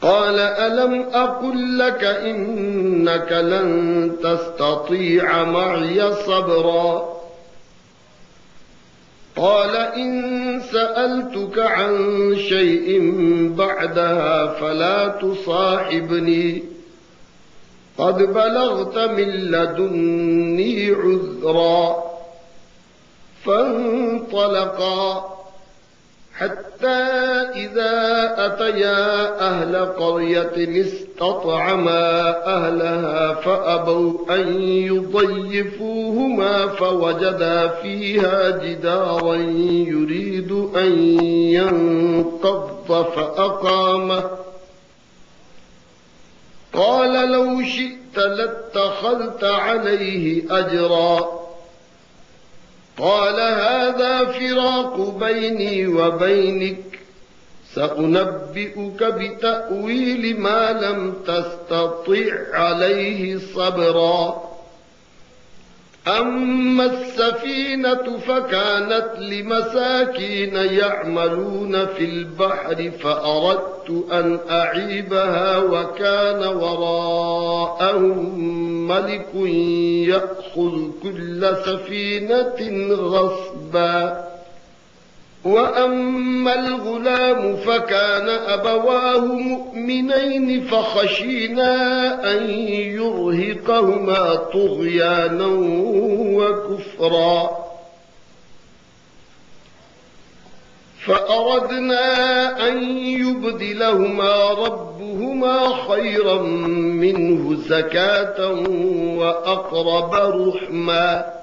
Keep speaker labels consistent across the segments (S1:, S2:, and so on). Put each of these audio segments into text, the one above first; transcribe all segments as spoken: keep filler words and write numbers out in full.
S1: قال ألم أقل لك إنك لن تستطيع معي صبرا قال إن سألتك عن شيء بعدها فلا تصاحبني قد بلغت من لدني عذرا فانطلقا حتى إذا أتيا أهل قرية استطعما أهلها فأبوا أن يضيفوهما فوجدا فيها جدارا يريد أن ينقض فأقامه قال لو شئت لاتخذت عليه أجرا قال هذا فراق بيني وبينك سأنبئك بتأويل ما لم تستطع عليه صبرا أما السفينة فكانت لمساكين يعملون في البحر فأردت أن أعيبها وكان وراءهم ملك يأخذ كل سفينة غصبا وأما الغلام فكان أبواه مؤمنين فخشينا أن يرهقهما طغيانا وكفرا فأردنا أن يبدلهما ربهما خيرا منه زكاة وأقرب رحما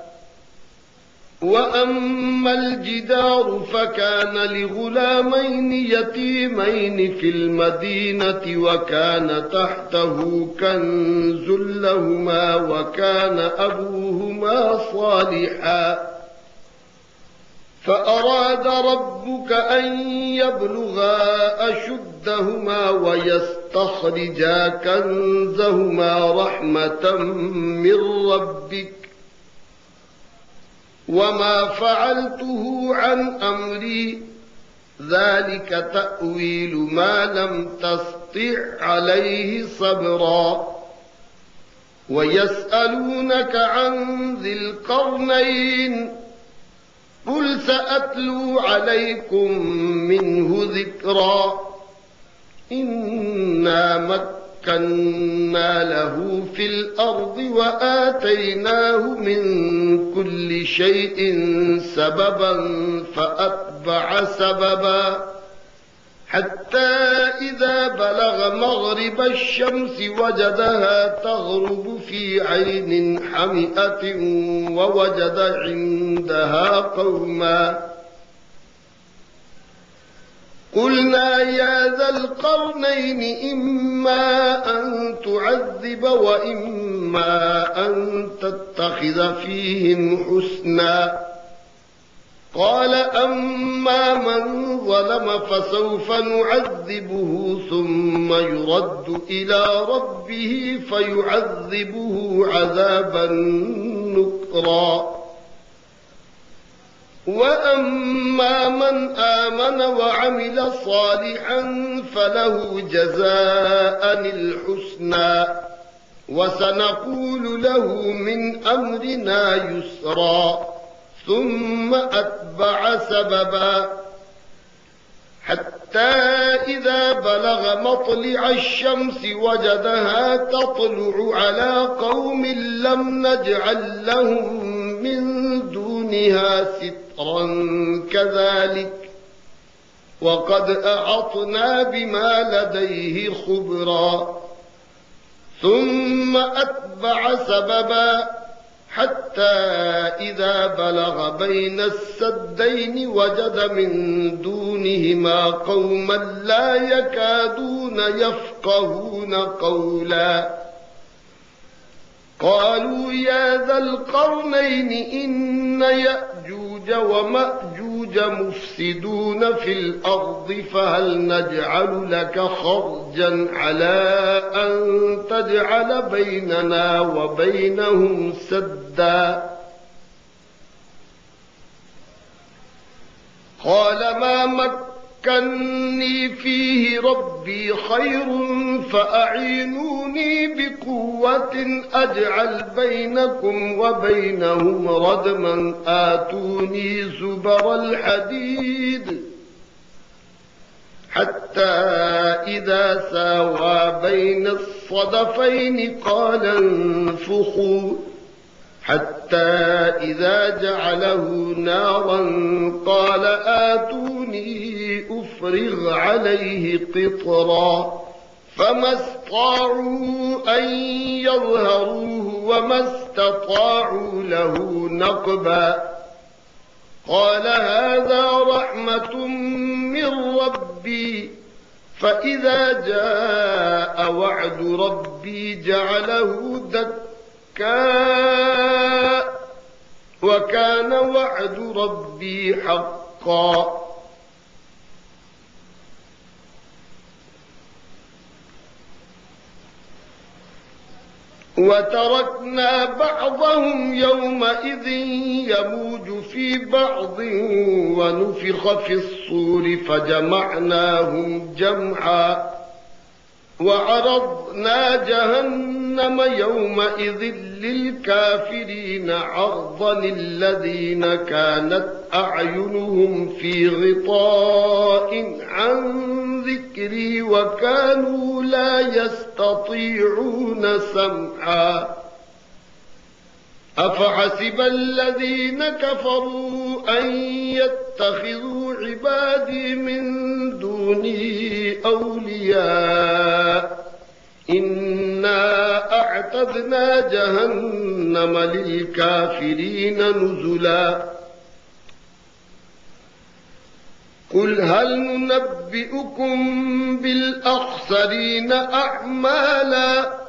S1: وأما الجدار فكان لغلامين يتيمين في المدينة وكان تحته كنز لهما وكان أبوهما صالحا فأراد ربك أن يبلغا أشدهما ويستخرجا كنزهما رحمة من ربك وما فعلته عن أمري ذلك تأويل ما لم تستطع عليه صبرا ويسألونك عن ذي القرنين قل سأتلو عليكم منه ذكرا إنا مكنا له في الأرض وآتيناه من كل شيء سببا فأتبع سببا حتى إذا بلغ مغرب الشمس وجدها تغرب في عين حمئة ووجد عندها قوما قلنا يا ذا القرنين إما أن تعذب وإما أن تتخذ فيهم حسنا قال أما من ظلم فسوف نعذبه ثم يرد إلى ربه فيعذبه عذابا نكرا وأما من آمن وعمل صالحا فله جزاء الحسنى وسنقول له من أمرنا يسرا ثم أتبع سببا حتى إذا بلغ مطلع الشمس وجدها تطلع على قوم لم نجعل لهم من دونها سترا كذلك وقد أحطنا بما لديه خبرا ثم أتبع سببا حتى إذا بلغ بين السدين وجد من دونهما قوما لا يكادون يفقهون قولا قالوا يا ذا القرنين إن يأجوج ومأجوج مفسدون في الأرض فهل نجعل لك خرجا على أن تجعل بيننا وبينهم سدا قال ما مكني فيه ربي خير فأعينوني بقوة أجعل بينكم وبينهم ردما آتوني زبر الحديد حتى إذا ساوى بين الصدفين قال انفخوا حتى إذا جعله نارا قال آتوني أفرغ عليه قطرا فما استطاعوا أن يظهروه وما استطاعوا له نقبا قال هذا رحمة من ربي فإذا جاء وعد ربي جعله دكا وكان وعد ربي حقا وتركنا بعضهم يومئذ يموج في بعض ونفخ في الصور فجمعناهم جمعا وعرضنا جهنم يومئذ للكافرين عرضا الذين كانت أعينهم في غطاء عن ذكري وكانوا لا يستطيعون سمعا أفحسب الذين كفروا أن يتخذوا عبادي من دوني أولياء إنا أعتدنا جهنم للكافرين نزلا قل هل ننبئكم بالأخسرين أعمالا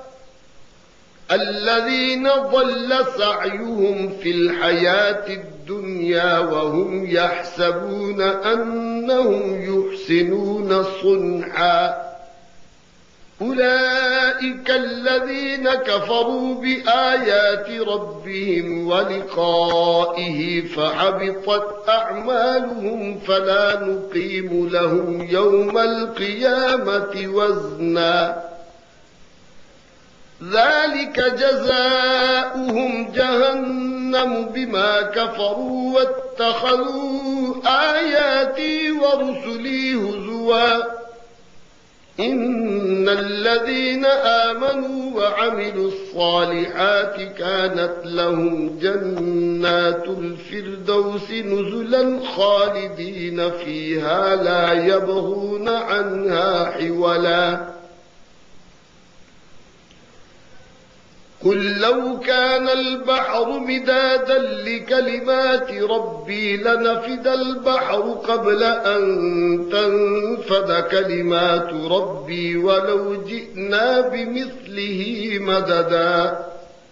S1: الذين ضل سعيهم في الحياة الدنيا وهم يحسبون أنهم يحسنون صنعا أولئك الذين كفروا بآيات ربهم ولقائه فحبطت أعمالهم فلا نقيم لهم يوم القيامة وزنا ذلك جزاؤهم جهنم بما كفروا واتخذوا آياتي ورسلي هزوا إن الذين آمنوا وعملوا الصالحات كانت لهم جنات الفردوس نزلا خالدين فيها لا يبغون عنها حولا قل لو كان البحر مدادا لكلمات ربي لنفد البحر قبل أن تنفد كلمات ربي ولو جئنا بمثله مددا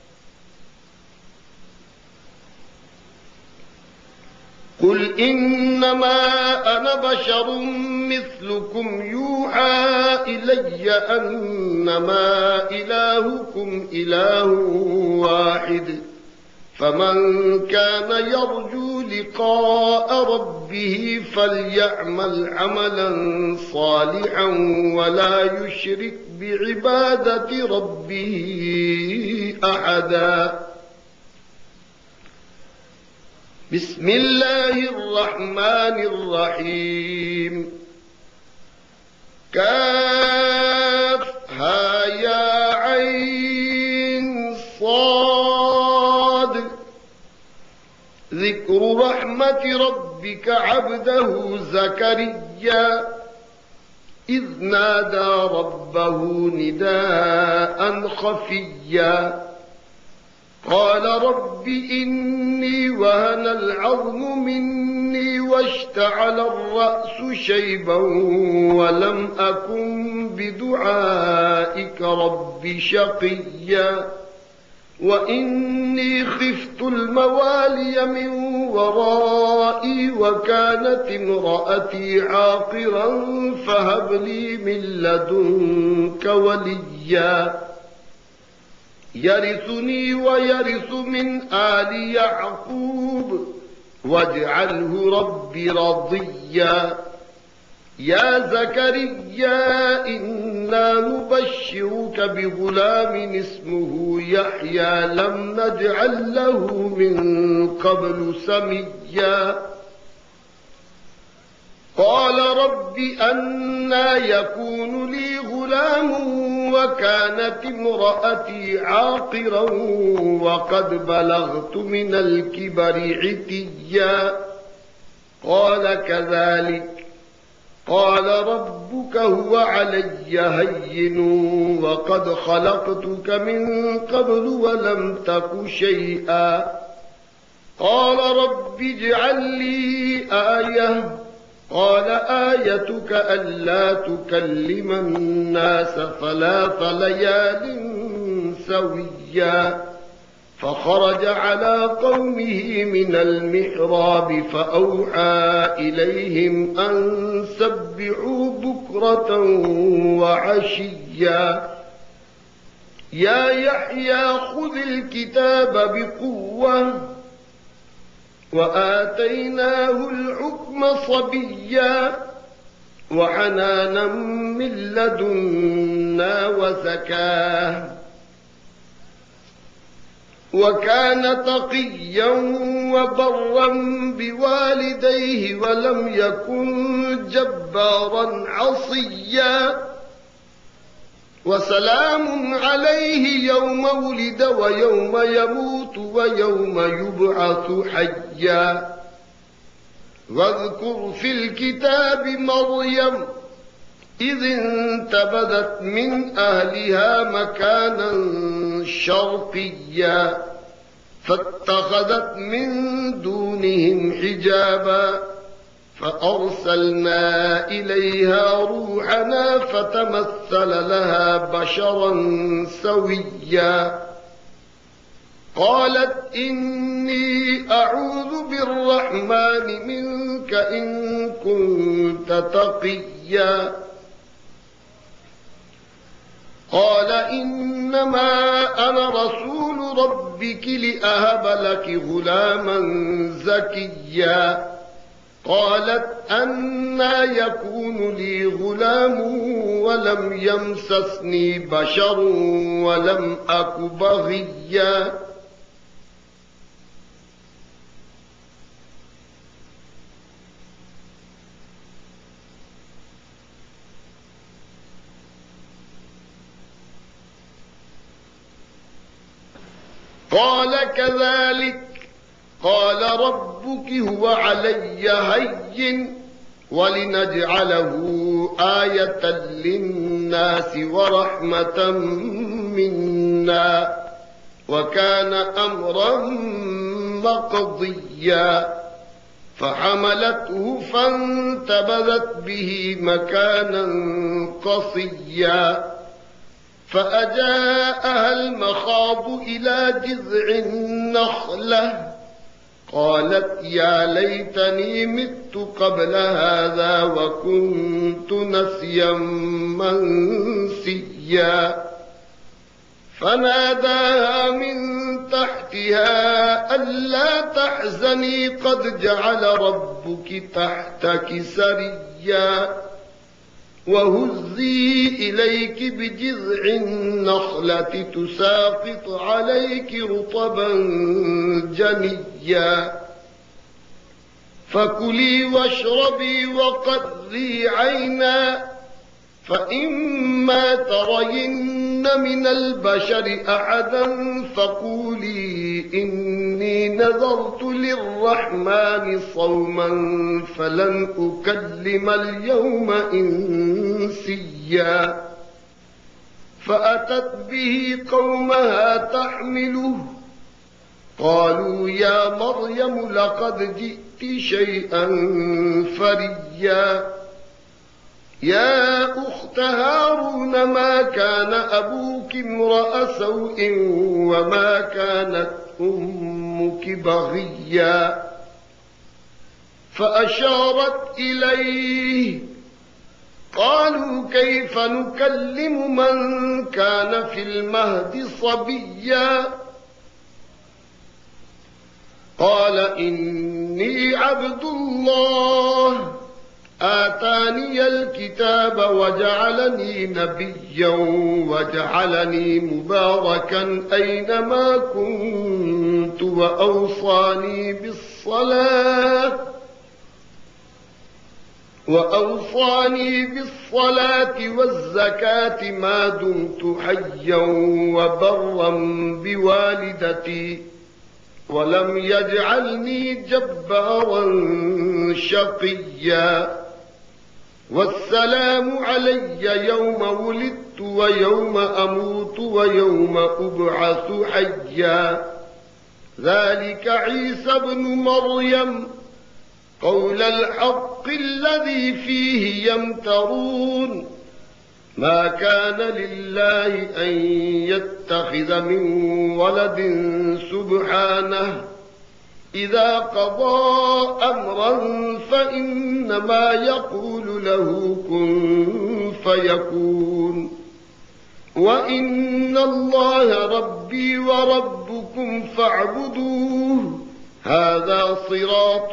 S1: قل إنما أنا بشر مثلكم يوحى إلي أنما إلهكم إله واحد فمن كان يرجو لقاء ربه فليعمل عملا صالحا ولا يشرك بعبادة ربه أحدا بسم الله الرحمن الرحيم كافها يا عين صاد ذكر رحمة ربك عبده زكريا إذ نادى ربه نداء خفيا قال رب إني وهن العظم مني واشتعل الرأس شيبا ولم أكن بدعائك رب شقيا وإني خفت الموالي من ورائي وكانت امرأتي عاقرا فهب لي من لدنك وليا يرثني ويرث من آل يعقوب واجعله رب رضيا يا زكريا إنا نبشرك بغلام اسمه يحيى لم نجعل له من قبل سميا قال رب أنى يكون لي غلام وكانت امرأتي عاقرا وقد بلغت من الكبر عتيا قال كذلك قال ربك هو علي هين وقد خلقتك من قبل ولم تك شيئا قال رب اجعل لي آية قال آيتك ألا تكلم الناس ثلاث ليال سويا فخرج على قومه من المحراب فأوحى إليهم أن سبحوا بكرة وعشيا يا يحيى خذ الكتاب بقوة وآتيناه الحكم صبيا وحنانا من لدنا وزكاه وكان تقيا وبرا بوالديه ولم يكن جبارا عصيا وسلام عليه يوم ولد ويوم يموت ويوم يبعث حيا واذكر في الكتاب مريم إذ انتبذت من أهلها مكانا شرقيا فاتخذت من دونهم حجابا فأرسلنا إليها روحنا فتمثل لها بشرا سويا قالت إني أعوذ بالرحمن منك إن كنت تقيا قال إنما أنا رسول ربك لأهب لك غلاما زكيا قالت أنى يكون لي غلام ولم يمسسني بشر ولم أك بغيا قال كذلك قال ربك هو علي هين ولنجعله آية للناس ورحمة منا وكان أمرا مقضيا فحملته فانتبذت به مكانا قصيا فأجاءها المخاض إلى جذع النخلة قالت يا ليتني مت قبل هذا وكنت نسيا منسيا فناداها من تحتها ألا تحزني قد جعل ربك تحتك سريا وهزي إليك بجذع النخلة تساقط عليك رطبا جنيا فكلي واشربي وقضي عينا فإما ترين من البشر أحدا فقولي إني نذرت للرحمن صوما فلن أكلم اليوم إنسيا فأتت به قومها تحمله قالوا يا مريم لقد جئت شيئا فريا يا أخت هارون ما كان أبوك امرأ سوء وما كانت أمك بغيا فأشارت إليه قالوا كيف نكلم من كان في المهد صبيا قال إني عبد الله آتاني آتاني الكتاب وجعلني نبيا وجعلني مباركا أينما كنت وأوصاني بالصلاة وأوصاني بالصلاة والزكاة ما دمت حيا وبرا بوالدتي ولم يجعلني جبارا شقيا والسلام علي يوم ولدت ويوم أموت ويوم أبعث حيا ذلك عيسى ابن مريم قول الحق الذي فيه يمترون ما كان لله أن يتخذ من ولد سبحانه إذا قضى أمرا فإنما يقول له كن فيكون وإن الله ربي وربكم فاعبدوه هذا صراط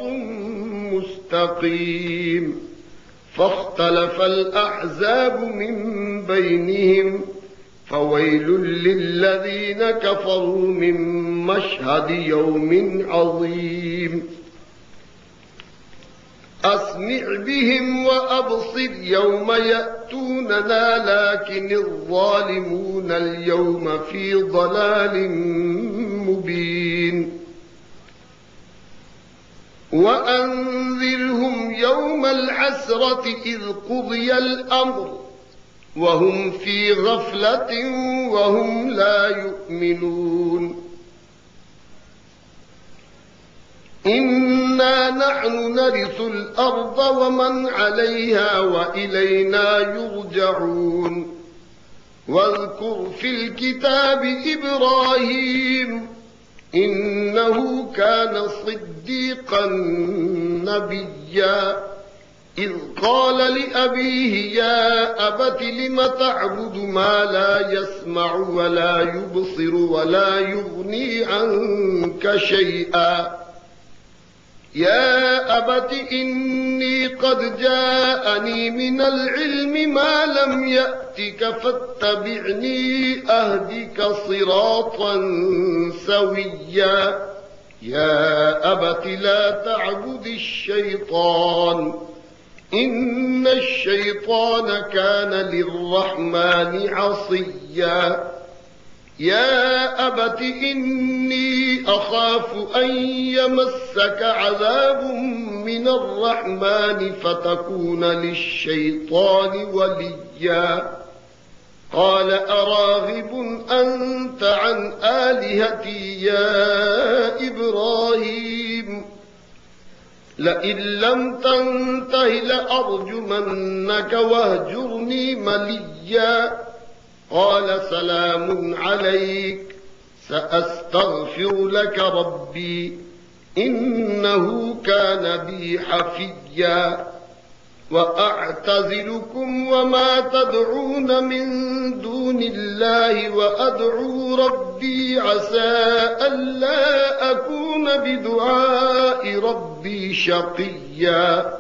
S1: مستقيم فاختلف الأحزاب من بينهم فويل للذين كفروا من مشهد يوم عظيم أسمع بهم وأبصر يوم يأتوننا لكن الظالمون اليوم في ضلال مبين وأنذرهم يوم الحسرة إذ قضي الأمر وهم في غفلة وهم لا يؤمنون إنا نحن نرث الأرض ومن عليها وإلينا يرجعون واذكر في الكتاب إبراهيم إنه كان صديقا نبيا إذ قال لأبيه يا أبت لم تعبد ما لا يسمع ولا يبصر ولا يغني عنك شيئا يا أبت إني قد جاءني من العلم ما لم يأتك فاتبعني أهدك صراطا سويا يا أبت لا تعبد الشيطان إن الشيطان كان للرحمن عصيا يا أبت إني أخاف أن يمسك عذاب من الرحمن فتكون للشيطان وليا قال أراغب أنت عن آلهتي يا إبراهيم لئن لم تنته لأرجمنك واهجرني مليا قال سلام عليك سأستغفر لك ربي إنه كان بي حفيا وأعتزلكم وما تدعون من دون الله وأدعو ربي عسى ألا أكون بدعاء ربي شقيا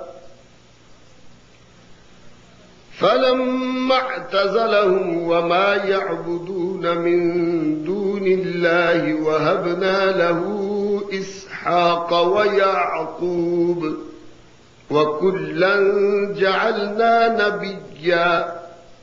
S1: فلما اعتزلهم وما يعبدون من دون الله وهبنا له إسحاق ويعقوب وكلا جعلنا نبيا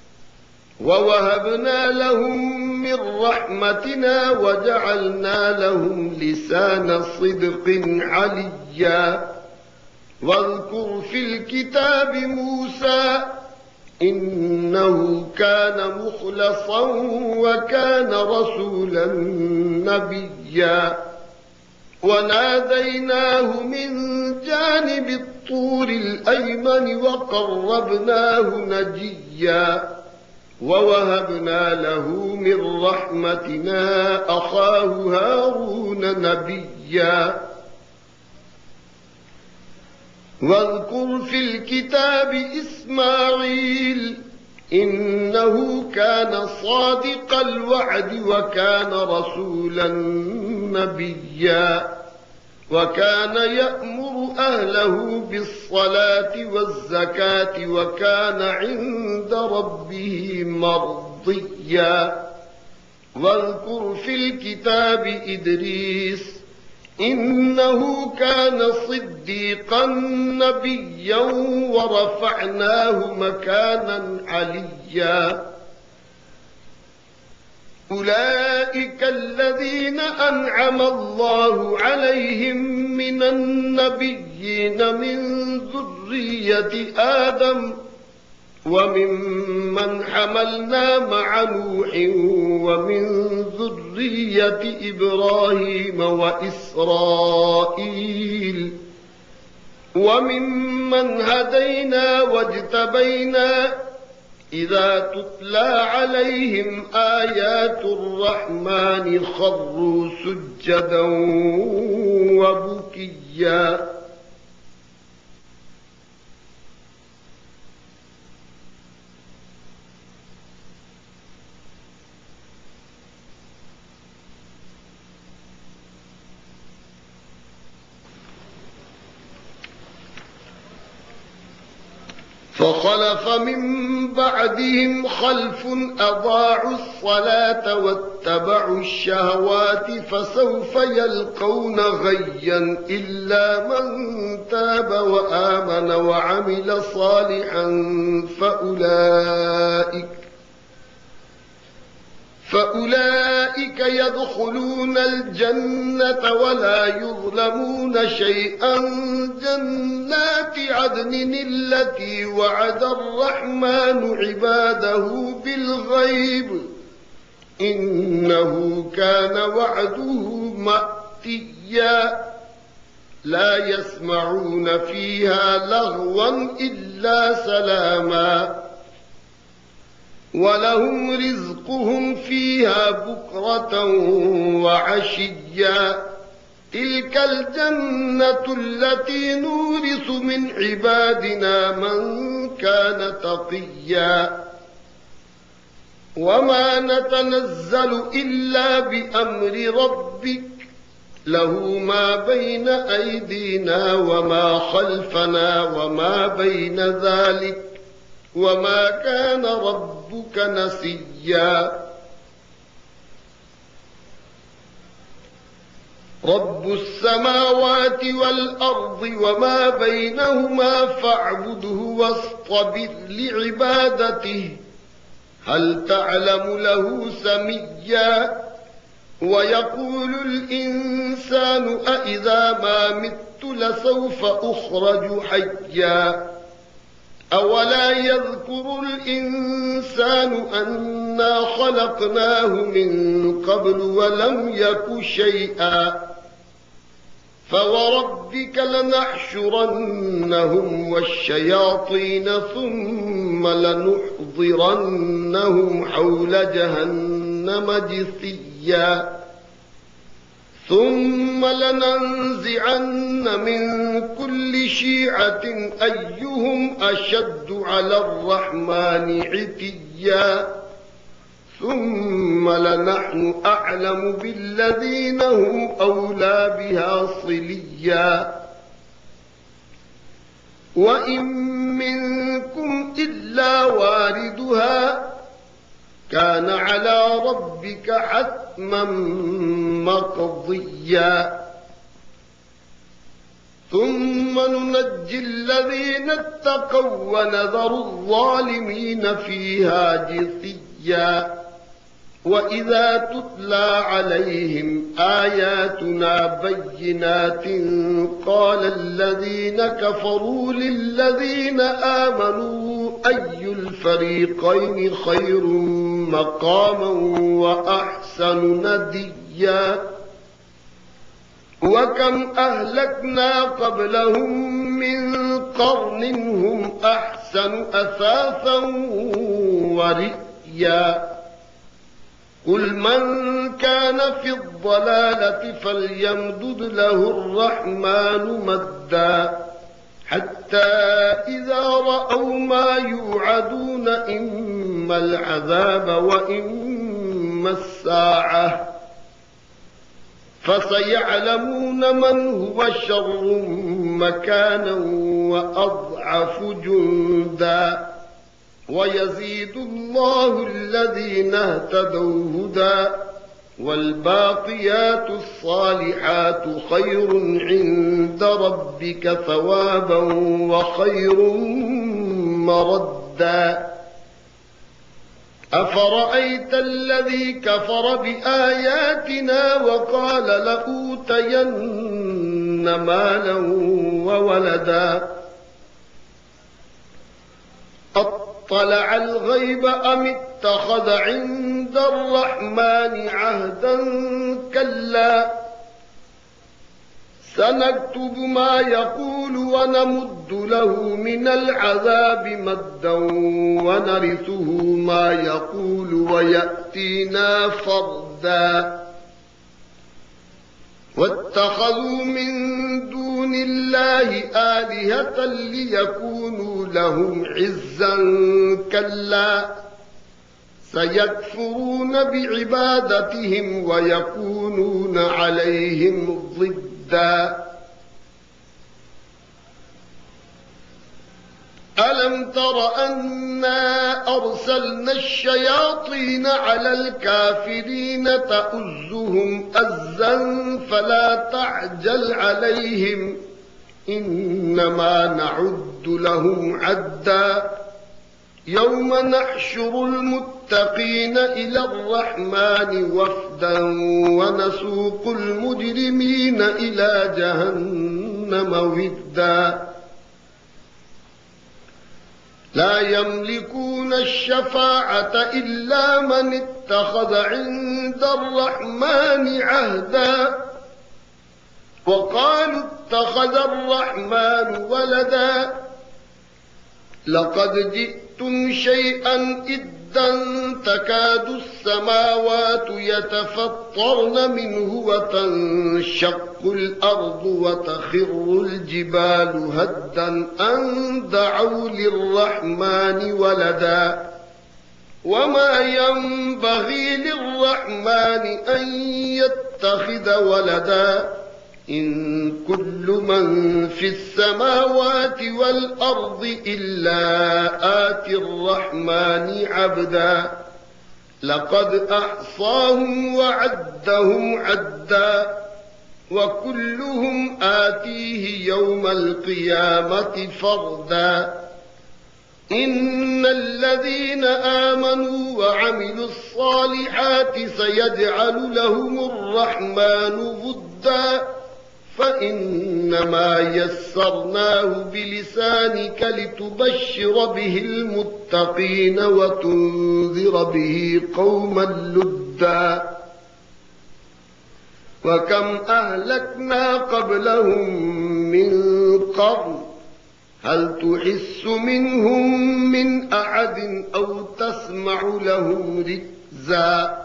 S1: ووهبنا لهم من رحمتنا وجعلنا لهم لسان صدق عليا واذكر في الكتاب موسى إنه كان مخلصا وكان رسولا نبيا وناديناه من جانب الطور الأيمن وقربناه نجيا ووهبنا له من رحمتنا أخاه هارون نبيا واذكر في الكتاب إسماعيل إنه كان صادق الوعد وكان رسولا نبيا وكان يأمر أهله بالصلاة والزكاة وكان عند ربه مرضيا واذكر في الكتاب إدريس إنه كان صديقا نبيا ورفعناه مكانا عليا أولئك الذين أنعم الله عليهم من النبيين من ذرية آدم وممن حملنا مع نوح ومن ذرية إبراهيم وإسرائيل وممن هدينا واجتبينا إذا تتلى عليهم آيات الرحمن خروا سجدا وبكيا فخلف من بعدهم خلف أضاعوا الصلاة واتبعوا الشهوات فسوف يلقون غيا إلا من تاب وآمن وعمل صالحا فأولئك فأولئك يدخلون الجنة ولا يظلمون شيئا جنات عدن التي وعد الرحمن عباده بالغيب إنه كان وعده مأتيا لا يسمعون فيها لغوا إلا سلاما ولهم رزقهم فيها بكرة وعشيا تلك الجنة التي نورث من عبادنا من كان تقيا وما نتنزل إلا بأمر ربك له ما بين أيدينا وما خلفنا وما بين ذلك وما كان ربك نسيا رب السماوات والأرض وما بينهما فاعبده واصطبر لعبادته هل تعلم له سميا ويقول الإنسان أإذا ما مت لسوف أخرج حيا أولا يذكر الإنسان أنا خلقناه من قبل ولم يك شيئا فوربك لنحشرنهم والشياطين ثم لنحضرنهم حول جهنم جثيا ثم لننزعن من كل شيعة أيهم أشد على الرحمن عتيا ثم لنحن أعلم بالذين هم أولى بها صليا وإن منكم إلا واردها كان على ربك حتما مقضيا ثم ننجي الذين اتقوا ونذر الظالمين فيها جثيا وإذا تتلى عليهم آياتنا بينات قال الذين كفروا للذين آمنوا أي الفريقين خير مقاما وأحسن نديا وكم أهلكنا قبلهم من قرن هم أحسن أثاثا ورئيا قل من كان في الضلالة فليمدد له الرحمن مدا حتى إذا رأوا ما يوعدون إما العذاب وإما الساعة فسيعلمون من هو شر مكانا وأضعف جندا ويزيد الله الذين اهتدوا هدى والباقيات الصالحات خير عند ربك ثوابا وخير مردا أفرأيت الذي كفر بآياتنا وقال لأوتين مالا وولدا أطلع الغيب أم اتخذ عند الرحمن عهدا كلا سنكتب ما يقول ونمد له من العذاب مدا ونرثه ما يقول ويأتينا فردا واتخذوا من دون الله آلهة ليكونوا لهم عزا كلا سيكفرون بعبادتهم ويكونون عليهم ضدا ألم تر أنا أرسلنا الشياطين على الكافرين تؤزهم أزا فلا تعجل عليهم إنما نعد لهم عدا يوم نحشر المتقين إلى الرحمن وفدا ونسوق المجرمين إلى جهنم ودا لا يملكون الشفاعة إلا من اتخذ عند الرحمن عهدا وقالوا اتخذ الرحمن ولدا لقد جئتم شيئا إدا تكاد السماوات يتفطرن منه وتنشق الأرض وتخر الجبال هدا أن دعوا للرحمن ولدا وما ينبغي للرحمن أن يتخذ ولدا إن كل من في السماوات والأرض إلا آتي الرحمن عبدا لقد أحصاهم وعدهم عدا وكلهم آتيه يوم القيامة فردا إن الذين آمنوا وعملوا الصالحات سيجعل لهم الرحمن ودا فإنما يسرناه بلسانك لتبشر به المتقين وتنذر به قوما لدا وكم أهلكنا قبلهم من قرن هل تحس منهم من أحد أو تسمع لهم ركزا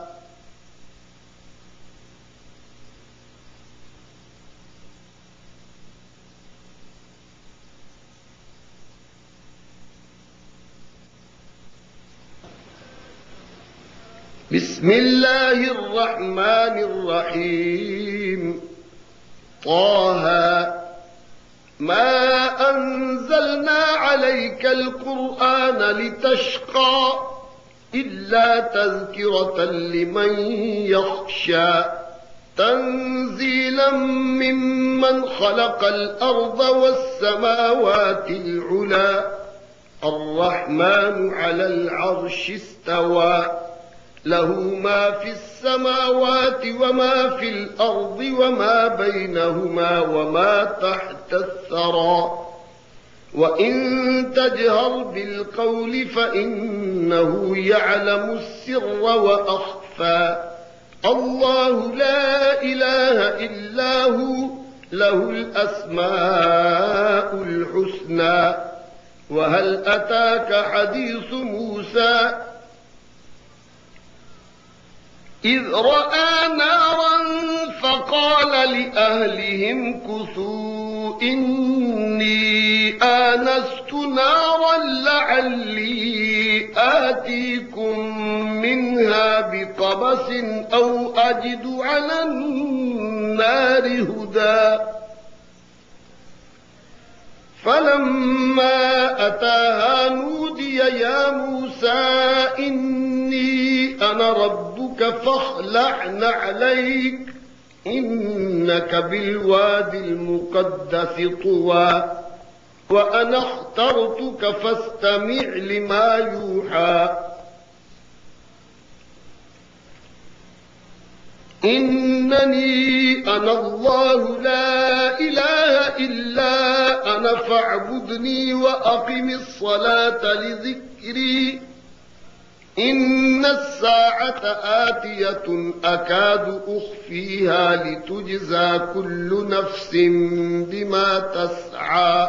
S1: بسم الله الرحمن الرحيم طه ما أنزلنا عليك القرآن لتشقى إلا تذكرة لمن يخشى تنزيلا ممن خلق الأرض والسماوات العلى الرحمن على العرش استوى له ما في السماوات وما في الأرض وما بينهما وما تحت الثرى وإن تجهر بالقول فإنه يعلم السر وأخفى الله لا إله إلا هو له الأسماء الحسنى وهل أتاك حديث موسى إذ رأى نارا فقال لأهلهم كثوا إني آنست نارا لعلي آتيكم منها بقبس أو أجد على النار النار هدى فلما أتاها نودي يا موسى إني أنا ربك فاخلع نعليك إنك بالواد المقدس طوى وأنا اخترتك فاستمع لما يوحى إنني أنا الله لا إله إلا أنا فاعبدني وأقم الصلاة لذكري إن الساعة آتية أكاد أخفيها لتجزى كل نفس بما تسعى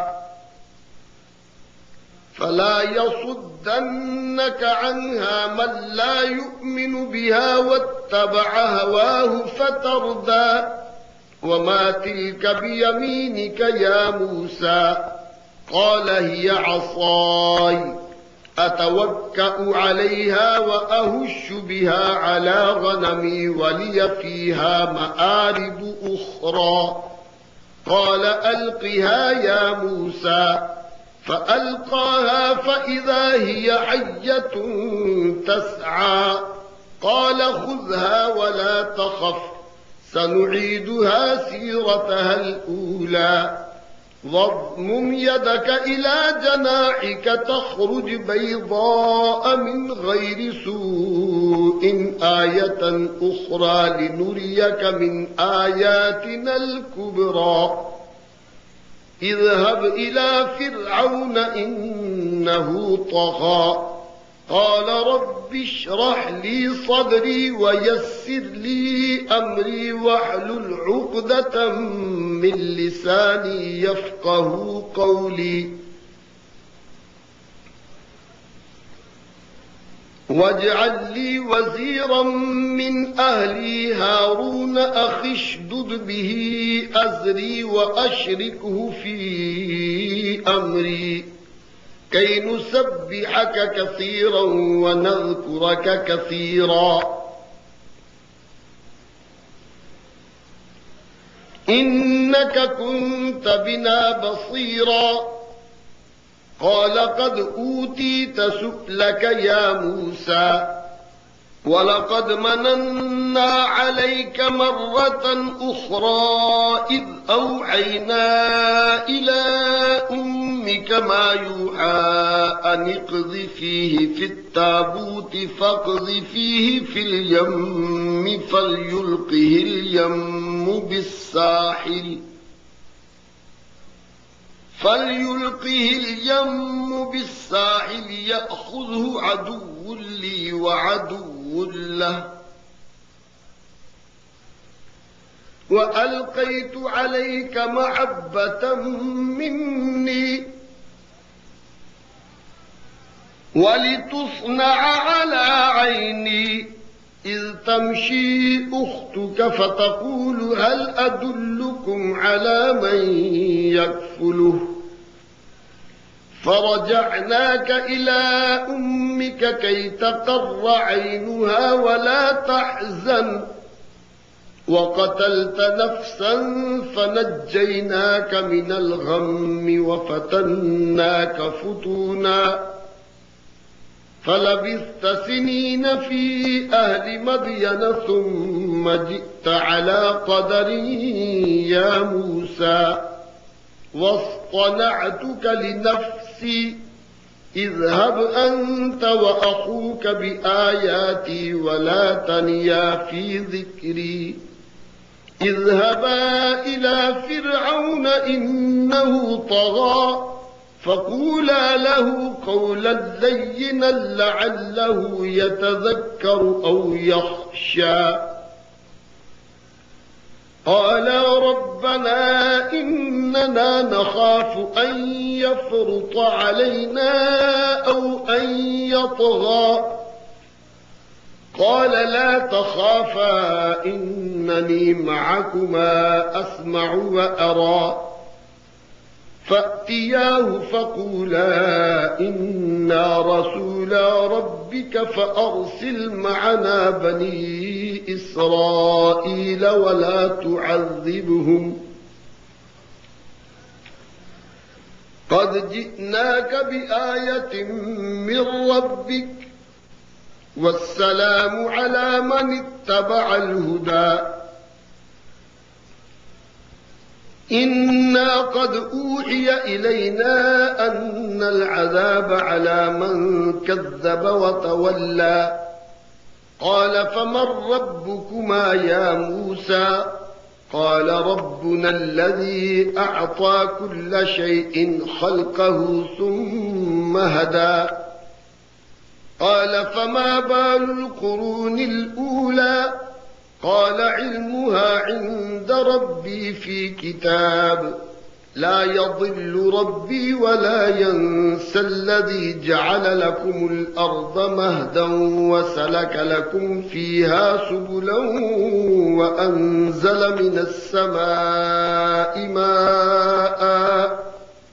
S1: فلا يصدنك عنها من لا يؤمن بها واتبع هواه فتردى وما تلك بيمينك يا موسى قال هي عصاي أتوكأ عليها وأهش بها على غنمي ولي فيها مآرب أخرى قال ألقها يا موسى فألقاها فإذا هي حية تسعى قال خذها ولا تخف سنعيدها سيرتها الأولى واضمم يدك إلى جناحك تخرج بيضاء من غير سوء آية أخرى لنريك من آياتنا الكبرى اذهب إلى فرعون إنه طغى قال رب اشرح لي صدري ويسر لي أمري واحلل عقدة من لساني يفقه قولي واجعل لي وزيرا من أهلي هارون أخي اشدد به أزري وأشركه في أمري كي نسبحك كثيرا ونذكرك كثيرا إنك كنت بنا بصيرا قال قد أوتيت سؤلك يا موسى ولقد مننا عليك مرة أخرى إذ أوحينا إلى أمك ما يوحى أن اقذفيه في التابوت فاقذفيه في اليم فليلقه اليم بالساحل فليلقه اليم بالساحل يأخذه عدو لي وعدو له وألقيت عليك محبة مني ولتصنع على عيني إذ تمشي أختك فتقول هل أدلكم على من يكفله فرجعناك إلى أمك كي تقر عينها ولا تحزن وقتلت نفسا فنجيناك من الغم وفتناك فتونا فلبثت سنين في أهل مدين ثم جئت على قدر يا موسى واصطنعتك لنفسي اذهب أنت وأخوك بآياتي ولا تنيا في ذكري اذهبا إلى فرعون إنه طغى فقولا له قولا لينا لعله يتذكر أو يخشى قالا ربنا إننا نخاف أن يفرط علينا أو أن يطغى قال لا تخافا إنني معكما أسمع وأرى فأتياه فقولا إنا رسولا ربك فأرسل معنا بني إسرائيل ولا تعذبهم قد جئناك بآية من ربك والسلام على من اتبع الهدى إنا قد أوحي إلينا أن العذاب على من كذب وتولى قال فمن ربكما يا موسى قال ربنا الذي أعطى كل شيء خلقه ثم هدى قال فما بال القرون الأولى قال علمها عند ربي في كتاب لا يضل ربي ولا ينسى الذي جعل لكم الأرض مهدا وسلك لكم فيها سبلا وأنزل من السماء ماء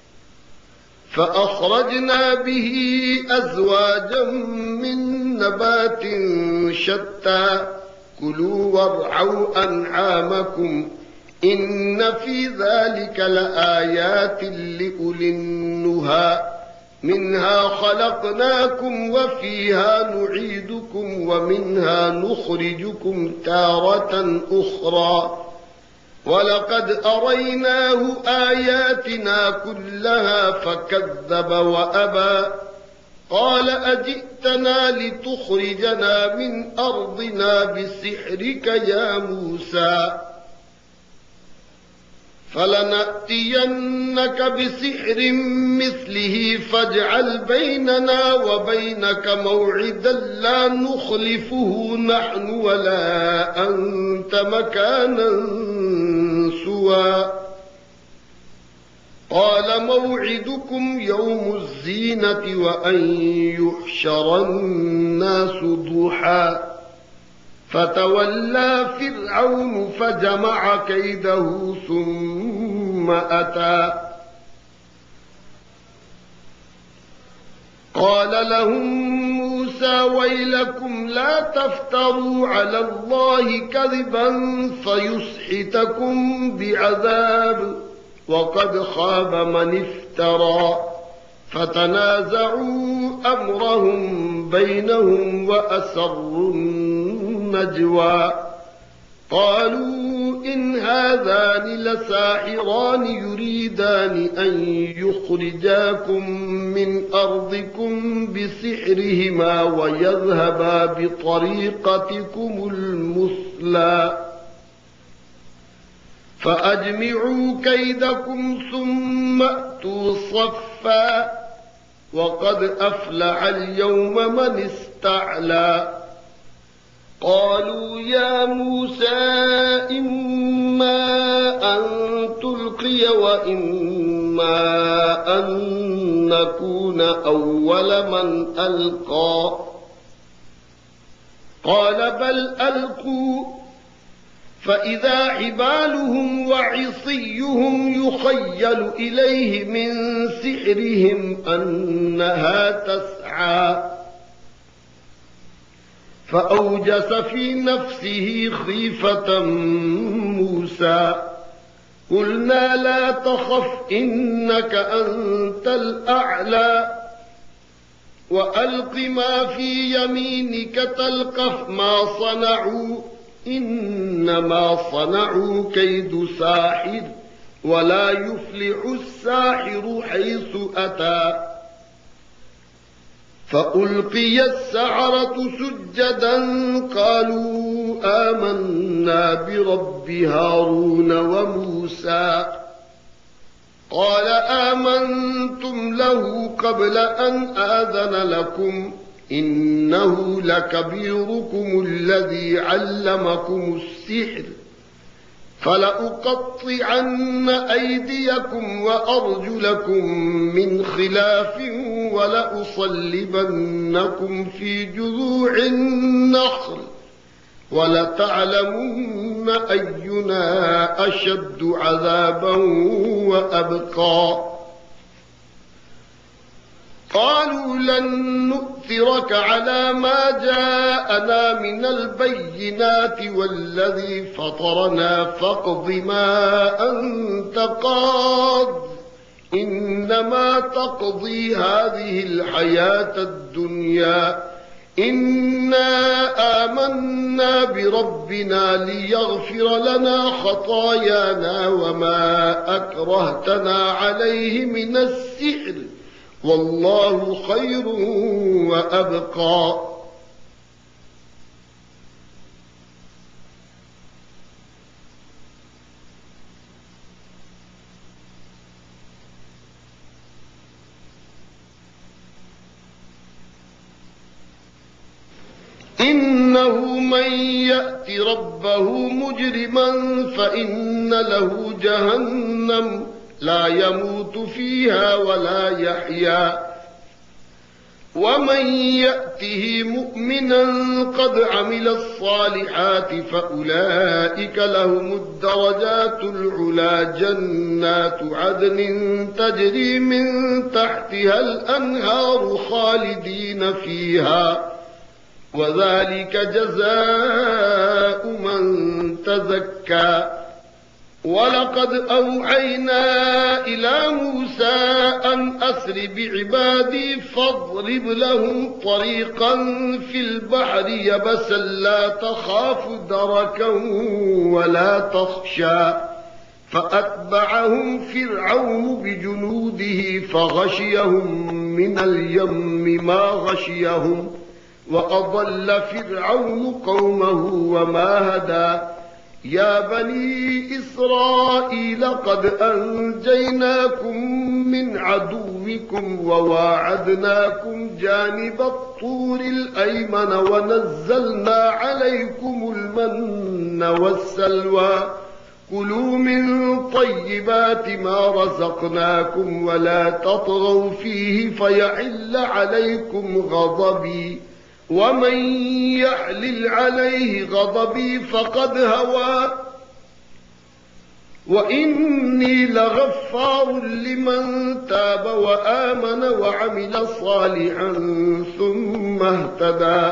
S1: فأخرجنا به أزواجا من نبات شتى كلوا وارعوا أنعامكم إن في ذلك لآيات لأولي النهى منها خلقناكم وفيها نعيدكم ومنها نخرجكم تارة أخرى ولقد أريناه آياتنا كلها فكذب وأبى قال أجئتنا لتخرجنا من أرضنا بسحرك يا موسى فلنأتينك بسحر مثله فاجعل بيننا وبينك موعدا لا نخلفه نحن ولا أنت مكانا سوى قال موعدكم يوم الزينة وأن يحشر الناس ضحى فتولى فرعون فجمع كيده ثم أتى قال لهم موسى ويلكم لا تفتروا على الله كذبا فيسحتكم بعذاب وقد خاب من افترى فتنازعوا أمرهم بينهم وأسروا النجوى قالوا إن هذان لساحران يريدان أن يخرجاكم من أرضكم بسحرهما ويذهبا بطريقتكم المثلى فأجمعوا كيدكم ثم أتوا صفا وقد أفلح اليوم من استعلى قالوا يا موسى إما أن تلقي وإما أن نكون أول من ألقى قال بل ألقوا فإذا حبالهم وعصيهم يخيل إليه من سحرهم أنها تسعى فأوجس في نفسه خيفة موسى قلنا لا تخف إنك أنت الأعلى وألق ما في يمينك تلقف ما صنعوا إنما صنعوا كيد ساحر ولا يفلح الساحر حيث أتى فألقي السحرة سجدا قالوا آمنا برب هارون وموسى قال آمنتم له قبل أن آذن لكم إنه لكبيركم الذي علمكم السحر فلأقطعن أيديكم وأرجلكم من خلاف ولأصلبنكم في جذوع النخل ولتعلمن أينا أشد عذابا وأبقى قالوا لن نؤثرك على ما جاءنا من البينات والذي فطرنا فاقض ما أنت قاض إنما تقضي هذه الحياة الدنيا إنا آمنا بربنا ليغفر لنا خطايانا وما أكرهتنا عليه من السحر والله خير وأبقى. إنه من يأت ربه مجرما فإن له جهنم لا يموت فيها ولا يحيا ومن يأته مؤمنا قد عمل الصالحات فأولئك لهم الدرجات العلى جنات عدن تجري من تحتها الأنهار خالدين فيها وذلك جزاء من تزكى. ولقد أوحينا إلى موسى أن أسر بعبادي فاضرب لهم طريقا في البحر يبسا لا تخاف دركا ولا تخشى فأتبعهم فرعون بجنوده فغشيهم من اليم ما غشيهم وأضل فرعون قومه وما هدى. يا بني إسرائيل قد أنجيناكم من عدوكم وواعدناكم جانب الطور الأيمن ونزلنا عليكم المن والسلوى كلوا من طيبات ما رزقناكم ولا تطغوا فيه فيحل عليكم غضبي ومن يحلل عليه غضبي فقد هوى وإني لغفار لمن تاب وآمن وعمل صالحا ثم اهتدى.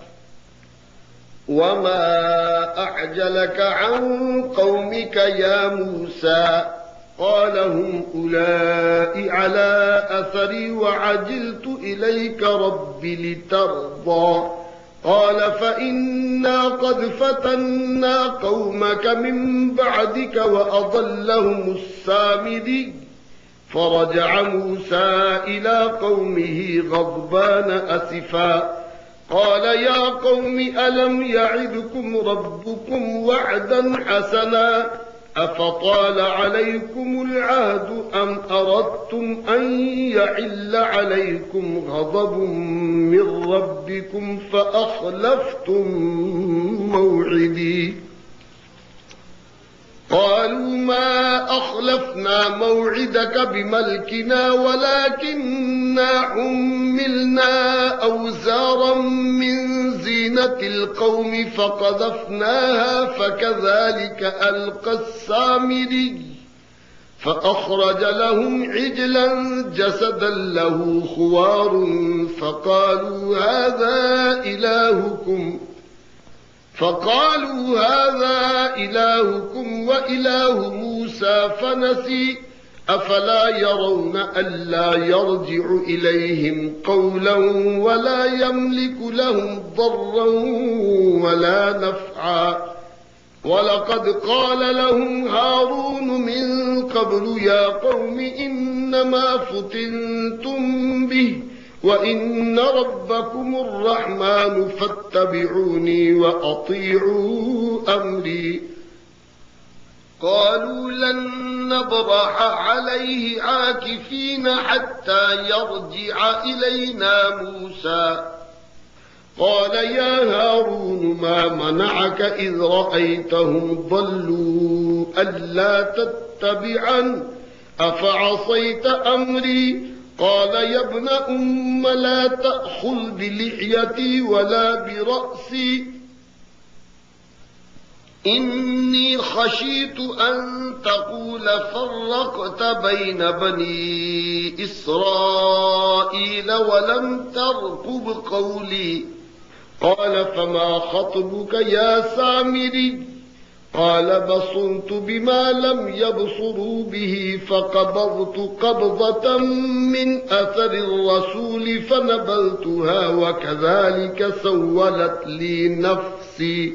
S1: وما أعجلك عن قومك يا موسى قال هم أولئك على أثري وعجلت إليك رب لترضى قال فإنا قد فتنا قومك من بعدك وأضلهم السامري. فرجع موسى إلى قومه غضبان أسفا قال يا قوم ألم يعدكم ربكم وعدا حسنا أفطال عليكم العهد أم أردتم أن يحل عليكم غضب من ربكم فأخلفتم موعدي. قالوا ما أخلفنا موعدك بملكنا ولكننا حملنا أوزارا من زينة القوم فقذفناها فكذلك ألقى السامري فأخرج لهم عجلا جسدا له خوار فقالوا هذا إلهكم فقالوا هذا إلهكم وإله موسى فنسي أفلا يرون ألا يرجع إليهم قولا ولا يملك لهم ضرا ولا نفعا. ولقد قال لهم هارون من قبل يا قوم إنما فتنتم به وإن ربكم الرحمن فاتبعوني وأطيعوا أمري. قالوا لن نبرح عليه عاكفين حتى يرجع إلينا موسى قال يا هارون ما منعك إذ رأيتهم ضلوا ألا تتبعن أفعصيت أمري قال يا ابن أم لا تأخذ بلحيتي ولا برأسي إني خشيت أن تقول فرقت بين بني إسرائيل إسرائيل ولم ترقب قولي. قال فما خطبك يا سامري؟ قال بصرت بما لم يبصروا به فقبضت قبضة من أثر الرسول فنبذتها وكذلك سولت لي نفسي.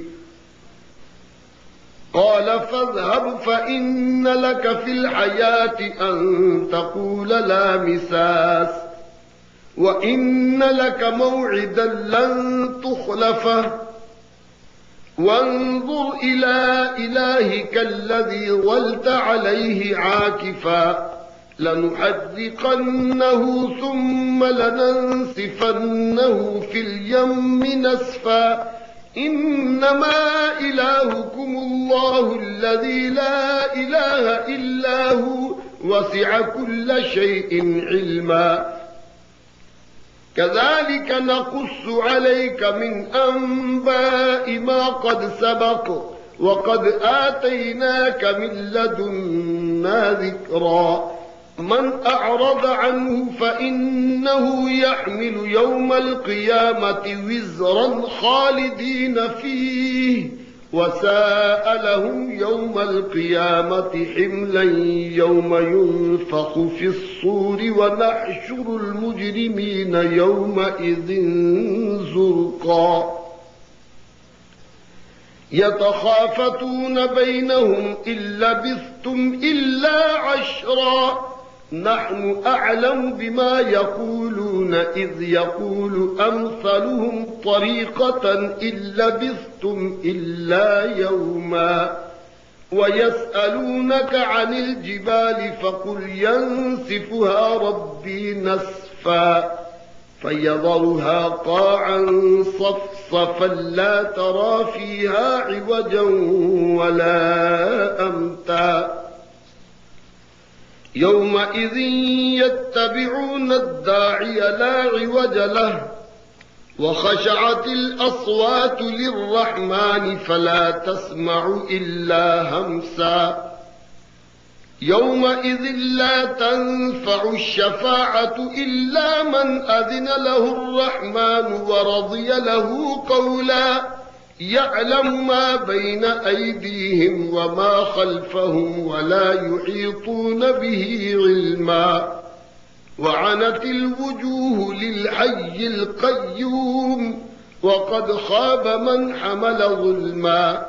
S1: قال فاذهب فإن لك في الحياة أن تقول لا مساس وإن لك موعدا لن تخلفه وانظر إلى إلهك الذي ظلت عليه عاكفا لنحرقنه ثم لننسفنه في اليم نسفا إنما إلهكم الله الذي لا إله إلا هو وسع كل شيء علما كذلك نقص عليك من أنباء ما قد سبق وقد آتيناك من لدنا ذكرا من أعرض عنه فإنه يحمل يوم القيامة وزرا خالدين فيه وساء لهم يوم القيامة حملا يوم ينفخ في الصور ونحشر المجرمين يومئذ زرقا يتخافتون بينهم إن لبثتم إلا عشرا نحن أعلم بما يقولون إذ يقول أمثلهم طريقة إن لبثتم إلا يوما ويسألونك عن الجبال فقل ينسفها ربي نسفا فيذرها قاعا صفصفا لا ترى فيها عوجا ولا أمتا يومئذ يتبعون الداعي لا عوج له وخشعت الأصوات للرحمن فلا تسمع إلا همسا يومئذ لا تنفع الشفاعة إلا من أذن له الرحمن ورضي له قولا يعلم ما بين أيديهم وما خلفهم ولا يحيطون به علما وعنت الوجوه للحي القيوم وقد خاب من حمل ظلما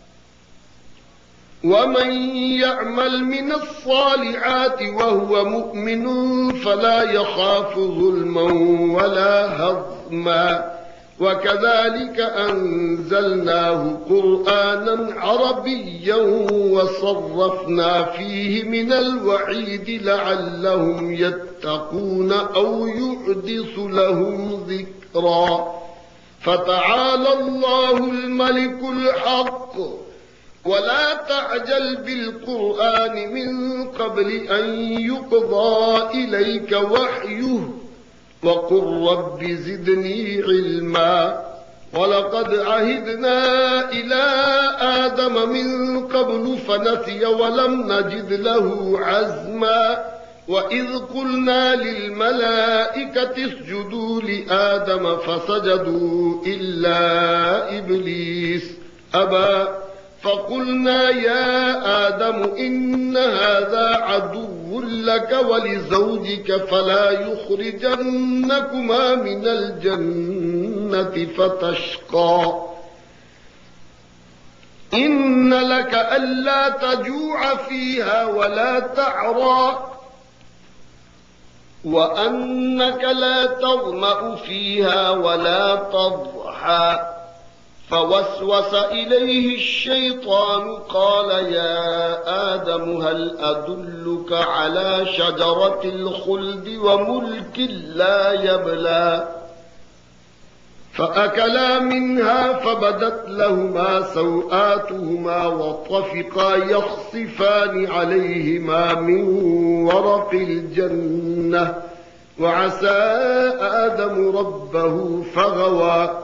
S1: ومن يعمل من الصالحات وهو مؤمن فلا يخاف ظلما ولا هضما وكذلك أنزلناه قرآنا عربيا وصرفنا فيه من الوعيد لعلهم يتقون أو يحدث لهم ذكرا فتعالى الله الملك الحق ولا تعجل بالقرآن من قبل أن يقضى إليك وحيه وقل رب زدني علما ولقد عهدنا إلى آدم من قبل فنسي ولم نجد له عزما وإذ قلنا للملائكة اسجدوا لآدم فسجدوا إلا إبليس أبى فقلنا يا آدم إن هذا عدو لك ولزوجك فلا يخرجنكما من الجنة فتشقى إن لك ألا تجوع فيها ولا تعرى وأنك لا تظمأ فيها ولا تضحى فوسوس إليه الشيطان قال يا آدم هل أدلك على شجرة الخلد وملك لا يبلى فأكلا منها فبدت لهما سوآتهما وطفقا يخصفان عليهما من ورق الجنة وعسى آدم ربه فغوى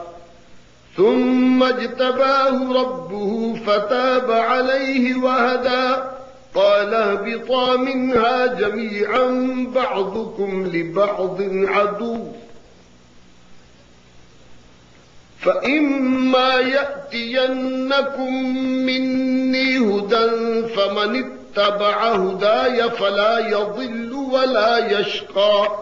S1: ثم اجتباه ربه فتاب عليه وهدى قال اهبطا منها جميعا بعضكم لبعض عدو فإما يأتينكم مني هدى فمن اتبع هداي فلا يضل ولا يشقى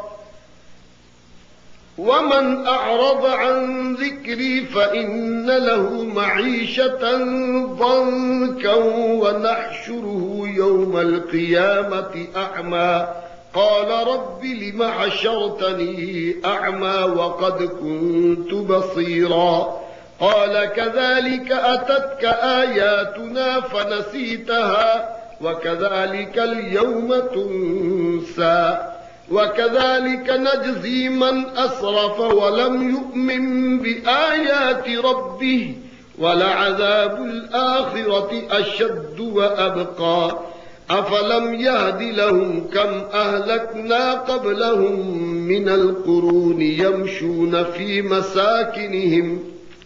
S1: ومن أعرض عن ذكري فإن له معيشة ضنكا ونحشره يوم القيامة أعمى قال رب لم حشرتني أعمى وقد كنت بصيرا قال كذلك أتتك آياتنا فنسيتها وكذلك اليوم تنسى وكذلك نجزي من أسرف ولم يؤمن بآيات ربه ولعذاب الآخرة أشد وأبقى أفلم يهد لهم كم أهلكنا قبلهم من القرون يمشون في مساكنهم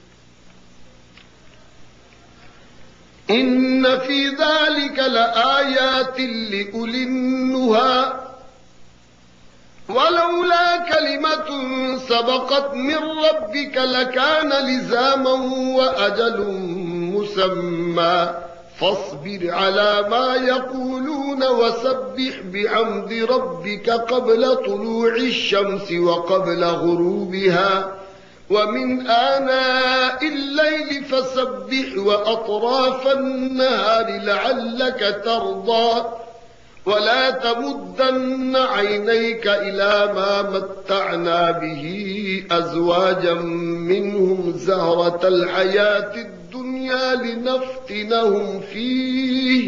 S1: إن في ذلك لآيات لأولي النهى ولولا كلمة سبقت من ربك لكان لزاما وأجل مسمى فاصبر على ما يقولون وسبح بحمد ربك قبل طلوع الشمس وقبل غروبها ومن آناء الليل فسبح وأطراف النهار لعلك ترضى ولا تمدن عينيك إلى ما متعنا به أزواجا منهم زهرة الحياة الدنيا لنفتنهم فيه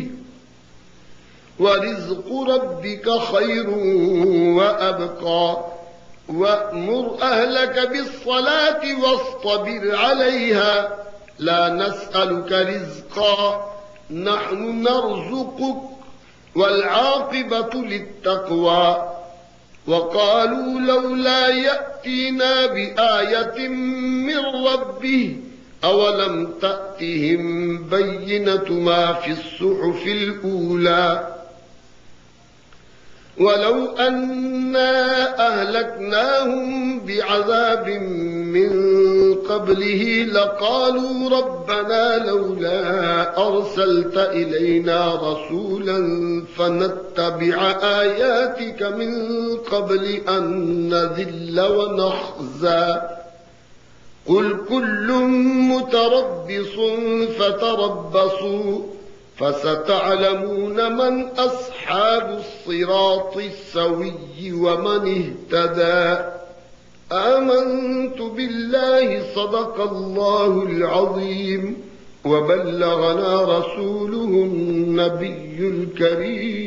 S1: ورزق ربك خير وأبقى وأمر أهلك بالصلاة واصطبر عليها لا نسألك رزقا نحن نرزقك والعاقبة للتقوى وقالوا لولا يأتينا بآية من ربه أولم تأتهم بينة ما في الصحف الأولى ولو أنا أهلكناهم بعذاب من قبله لقالوا ربنا لولا أرسلت إلينا رسولا فنتبع آياتك من قبل أن نذل ونخزى قل كل متربص فتربصوا فستعلمون من أصحاب الصراط السوي ومن اهتدى آمنت بالله صدق الله العظيم وبلغنا رسوله النبي الكريم